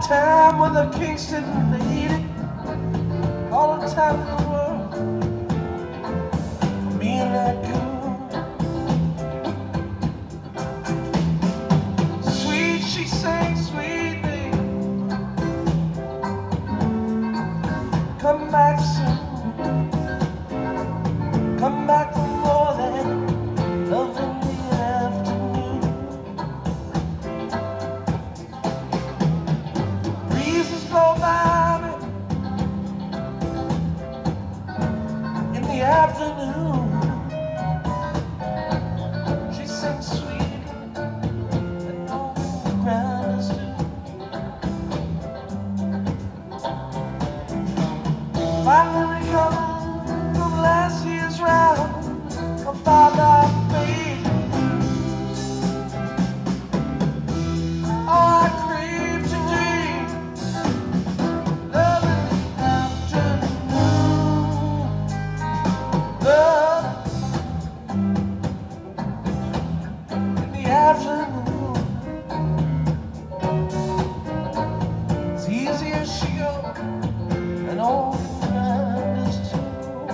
time with a Kingston lady, all the time in the world for me and that girl. Sweet, she sang sweetly, come back soon, come back for more than love in the afternoon. Breezes blow by me in the afternoon. She sings sweetly and all the ground is due. Finally recovered from last year's round about our baby blues. Oh, I crave today love in the afternoon. Love in the afternoon. It's easy as she goes and all the ground is too.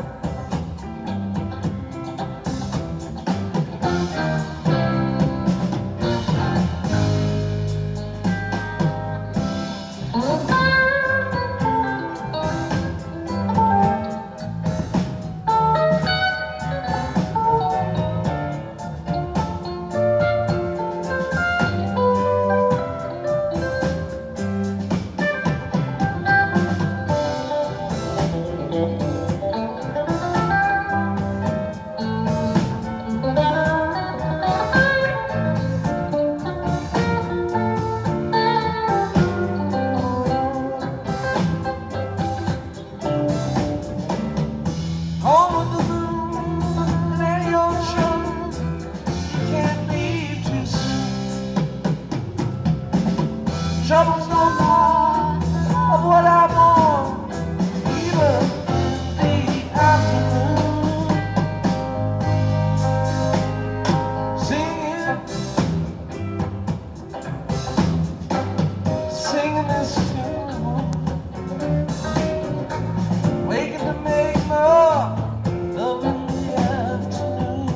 Home with the moon and your children, you can't leave too soon. Trouble's no more of what I want, even in the afternoon. Singing, singing this tune, waking to make more love in the afternoon.